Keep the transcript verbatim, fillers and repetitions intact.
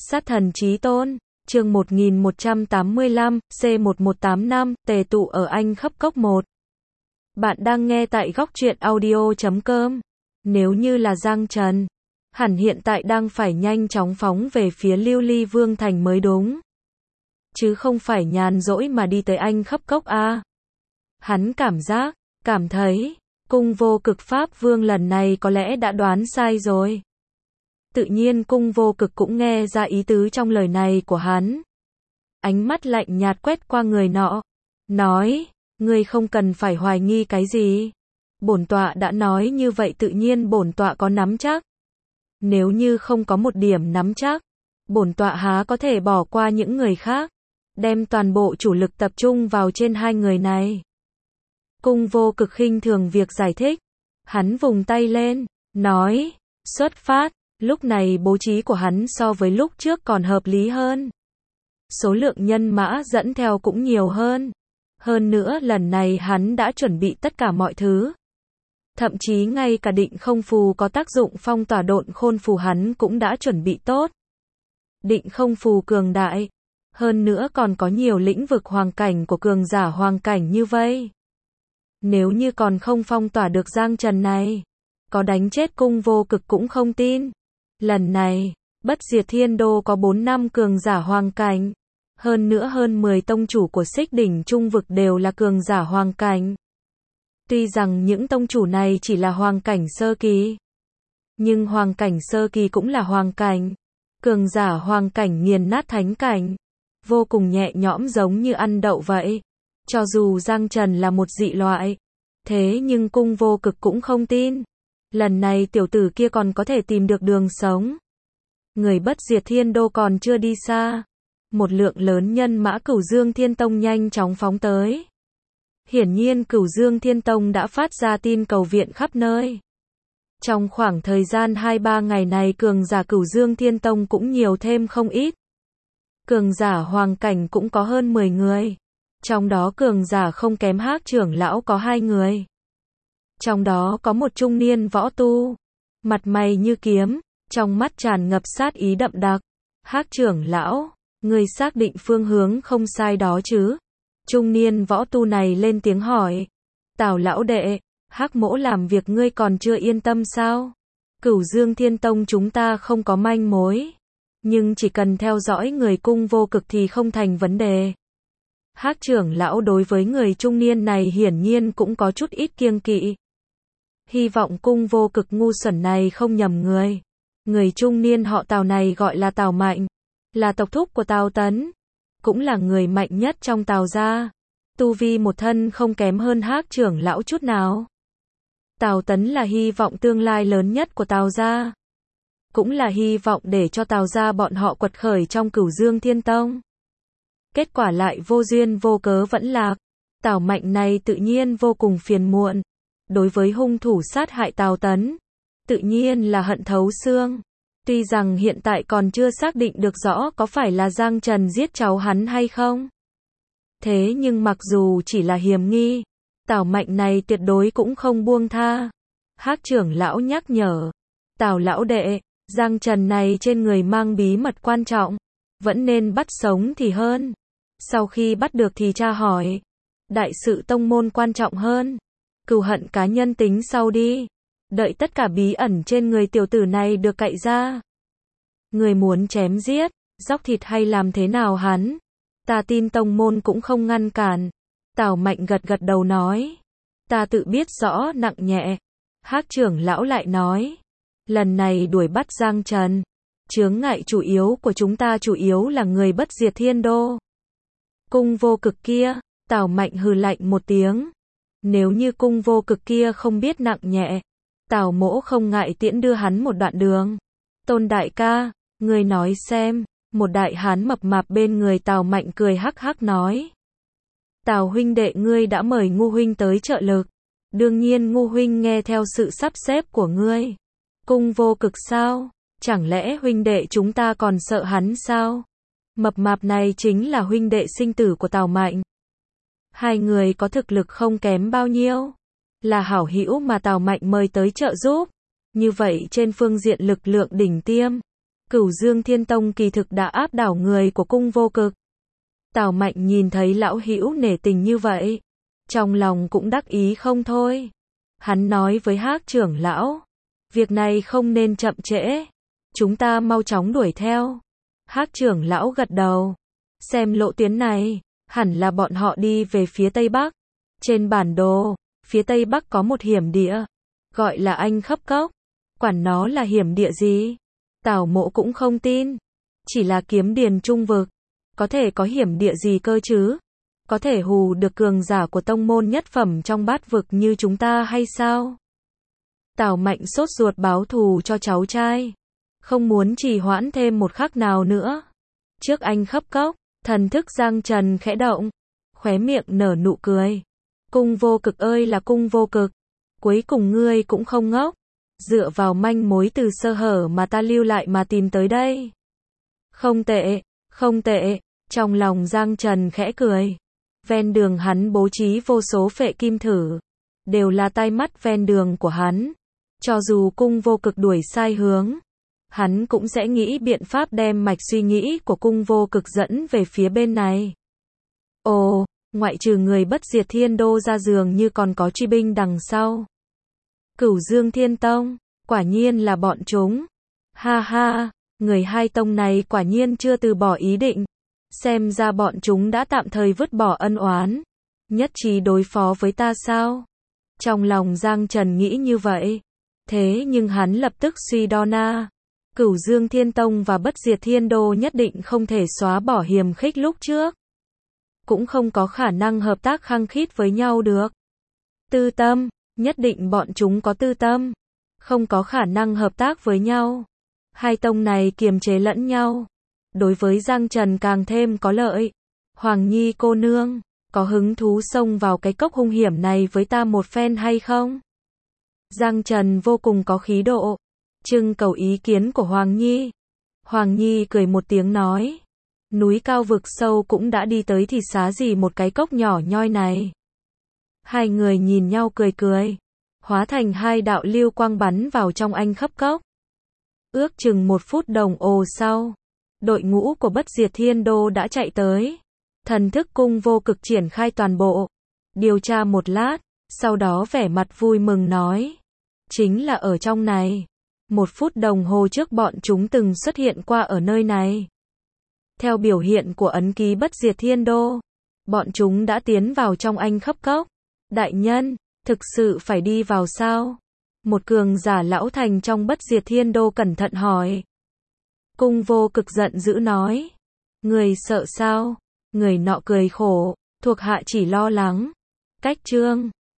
Sát thần chí tôn, chương một nghìn một trăm tám mươi lăm, C một một tám năm, tề tụ ở Anh khắp cốc một. Bạn đang nghe tại góc truyện audio chấm com. Nếu như là Giang Trần, hẳn hiện tại đang phải nhanh chóng phóng về phía Lưu Ly Vương Thành mới đúng. Chứ không phải nhàn rỗi mà đi tới Anh khắp cốc a. À. Hắn cảm giác, cảm thấy, cung vô cực Pháp Vương lần này có lẽ đã đoán sai rồi. Tự nhiên cung vô cực cũng nghe ra ý tứ trong lời này của hắn. Ánh mắt lạnh nhạt quét qua người nọ. Nói, ngươi không cần phải hoài nghi cái gì. Bổn tọa đã nói như vậy tự nhiên bổn tọa có nắm chắc. Nếu như không có một điểm nắm chắc, bổn tọa há có thể bỏ qua những người khác. Đem toàn bộ chủ lực tập trung vào trên hai người này. Cung vô cực khinh thường việc giải thích. Hắn vùng tay lên, nói, xuất phát. Lúc này bố trí của hắn so với lúc trước còn hợp lý hơn. Số lượng nhân mã dẫn theo cũng nhiều hơn. Hơn nữa lần này hắn đã chuẩn bị tất cả mọi thứ. Thậm chí ngay cả định không phù có tác dụng phong tỏa độn khôn phù hắn cũng đã chuẩn bị tốt. Định không phù cường đại. Hơn nữa còn có nhiều lĩnh vực hoàng cảnh của cường giả hoàng cảnh như vây. Nếu như còn không phong tỏa được Giang Trần này, có đánh chết cung vô cực cũng không tin. Lần này, Bất Diệt Thiên Đô có bốn năm cường giả hoàng cảnh. Hơn nữa hơn mười tông chủ của Xích Đỉnh Trung Vực đều là cường giả hoàng cảnh. Tuy rằng những tông chủ này chỉ là hoàng cảnh sơ kỳ. Nhưng hoàng cảnh sơ kỳ cũng là hoàng cảnh. Cường giả hoàng cảnh nghiền nát thánh cảnh. Vô cùng nhẹ nhõm giống như ăn đậu vậy. Cho dù Giang Trần là một dị loại. Thế nhưng cung vô cực cũng không tin. Lần này tiểu tử kia còn có thể tìm được đường sống. Người Bất Diệt Thiên Đô còn chưa đi xa. Một lượng lớn nhân mã Cửu Dương Thiên Tông nhanh chóng phóng tới. Hiển nhiên Cửu Dương Thiên Tông đã phát ra tin cầu viện khắp nơi. Trong khoảng thời gian hai ba ngày này cường giả Cửu Dương Thiên Tông cũng nhiều thêm không ít. Cường giả hoàng cảnh cũng có hơn mười người. Trong đó cường giả không kém Hắc trưởng lão có hai người. Trong đó có một trung niên võ tu, mặt mày như kiếm, trong mắt tràn ngập sát ý đậm đặc. Hắc trưởng lão, ngươi xác định phương hướng không sai đó chứ? Trung niên võ tu này lên tiếng hỏi. Tào lão đệ, Hắc mỗ làm việc ngươi còn chưa yên tâm sao? Cửu Dương Thiên Tông chúng ta không có manh mối, nhưng chỉ cần theo dõi người cung vô cực thì không thành vấn đề. Hắc trưởng lão đối với người trung niên này hiển nhiên cũng có chút ít kiêng kỵ. Hy vọng cung vô cực ngu xuẩn này không nhầm người. Người trung niên họ Tào này gọi là Tào Mạnh, là tộc thúc của Tào Tấn, cũng là người mạnh nhất trong Tào gia. Tu vi một thân không kém hơn Hắc trưởng lão chút nào. Tào Tấn là hy vọng tương lai lớn nhất của Tào gia, cũng là hy vọng để cho Tào gia bọn họ quật khởi trong Cửu Dương Thiên Tông. Kết quả lại vô duyên vô cớ vẫn lạc. Tào Mạnh này tự nhiên vô cùng phiền muộn. Đối với hung thủ sát hại Tào Tấn, tự nhiên là hận thấu xương. Tuy rằng hiện tại còn chưa xác định được rõ có phải là Giang Trần giết cháu hắn hay không. Thế nhưng mặc dù chỉ là hiềm nghi, Tào Mạnh này tuyệt đối cũng không buông tha. Hắc trưởng lão nhắc nhở. Tào lão đệ, Giang Trần này trên người mang bí mật quan trọng. Vẫn nên bắt sống thì hơn. Sau khi bắt được thì tra hỏi. Đại sự tông môn quan trọng hơn. Cừu hận cá nhân tính sau đi. Đợi tất cả bí ẩn trên người tiểu tử này được cạy ra. Người muốn chém giết, dóc thịt hay làm thế nào hắn? Ta tin tông môn cũng không ngăn cản. Tào Mạnh gật gật đầu nói. Ta tự biết rõ nặng nhẹ. Hắc trưởng lão lại nói. Lần này đuổi bắt Giang Trần. Chướng ngại chủ yếu của chúng ta chủ yếu là người Bất Diệt Thiên Đô. Cung vô cực kia, Tào Mạnh hừ lạnh một tiếng. Nếu như cung vô cực kia không biết nặng nhẹ, Tào mỗ không ngại tiễn đưa hắn một đoạn đường. Tôn đại ca, ngươi nói xem. Một đại hán mập mạp bên người Tào Mạnh cười hắc hắc nói. Tào huynh đệ ngươi đã mời Ngu huynh tới trợ lực. Đương nhiên Ngu huynh nghe theo sự sắp xếp của ngươi. Cung vô cực sao? Chẳng lẽ huynh đệ chúng ta còn sợ hắn sao? Mập mạp này chính là huynh đệ sinh tử của Tào Mạnh. Hai người có thực lực không kém bao nhiêu. Là hảo hữu mà Tào Mạnh mời tới trợ giúp. Như vậy trên phương diện lực lượng đỉnh tiêm, Cửu Dương Thiên Tông kỳ thực đã áp đảo người của Cung Vô Cực. Tào Mạnh nhìn thấy lão hữu nể tình như vậy, trong lòng cũng đắc ý không thôi. Hắn nói với Hắc trưởng lão, việc này không nên chậm trễ, chúng ta mau chóng đuổi theo. Hắc trưởng lão gật đầu, xem lộ tuyến này, hẳn là bọn họ đi về phía Tây Bắc. Trên bản đồ, phía Tây Bắc có một hiểm địa, gọi là Anh Khắp Cốc. Quản nó là hiểm địa gì, Tào Mộ cũng không tin. Chỉ là kiếm điền trung vực, có thể có hiểm địa gì cơ chứ? Có thể hù được cường giả của tông môn nhất phẩm trong bát vực như chúng ta hay sao? Tào Mạnh sốt ruột báo thù cho cháu trai, không muốn trì hoãn thêm một khắc nào nữa. Trước Anh Khắp Cốc, thần thức Giang Trần khẽ động, khóe miệng nở nụ cười. Cung Vô Cực ơi là Cung Vô Cực, cuối cùng ngươi cũng không ngốc, dựa vào manh mối từ sơ hở mà ta lưu lại mà tìm tới đây. Không tệ, không tệ, trong lòng Giang Trần khẽ cười. Ven đường hắn bố trí vô số phệ kim thử, đều là tai mắt ven đường của hắn. Cho dù Cung Vô Cực đuổi sai hướng, hắn cũng sẽ nghĩ biện pháp đem mạch suy nghĩ của Cung Vô Cực dẫn về phía bên này. Ồ, ngoại trừ người Bất Diệt Thiên Đô ra dường như còn có truy binh đằng sau. Cửu Dương Thiên Tông, quả nhiên là bọn chúng. Ha ha, người hai tông này quả nhiên chưa từ bỏ ý định. Xem ra bọn chúng đã tạm thời vứt bỏ ân oán, nhất trí đối phó với ta sao? Trong lòng Giang Trần nghĩ như vậy. Thế nhưng hắn lập tức suy đo na. Cửu Dương Thiên Tông và Bất Diệt Thiên Đô nhất định không thể xóa bỏ hiềm khích lúc trước. Cũng không có khả năng hợp tác khăng khít với nhau được. Tư tâm, nhất định bọn chúng có tư tâm. Không có khả năng hợp tác với nhau. Hai tông này kiềm chế lẫn nhau. Đối với Giang Trần càng thêm có lợi. Hoàng Nhi cô nương, có hứng thú xông vào cái cốc hung hiểm này với ta một phen hay không? Giang Trần vô cùng có khí độ, trưng cầu ý kiến của Hoàng Nhi. Hoàng Nhi cười một tiếng nói, núi cao vực sâu cũng đã đi tới thì xá gì một cái cốc nhỏ nhoi này. Hai người nhìn nhau cười cười, hóa thành hai đạo lưu quang bắn vào trong Anh Khắp Cốc. Ước chừng một phút đồng hồ sau, đội ngũ của Bất Diệt Thiên Đô đã chạy tới. Thần thức Cung Vô Cực triển khai toàn bộ, điều tra một lát, sau đó vẻ mặt vui mừng nói, chính là ở trong này. Một phút đồng hồ trước bọn chúng từng xuất hiện qua ở nơi này. Theo biểu hiện của ấn ký Bất Diệt Thiên Đô, bọn chúng đã tiến vào trong Anh Khắp Cốc. Đại nhân, thực sự phải đi vào sao? Một cường giả lão thành trong Bất Diệt Thiên Đô cẩn thận hỏi. Cung Vô Cực giận dữ nói, người sợ sao? Người nọ cười khổ, thuộc hạ chỉ lo lắng. Cách chương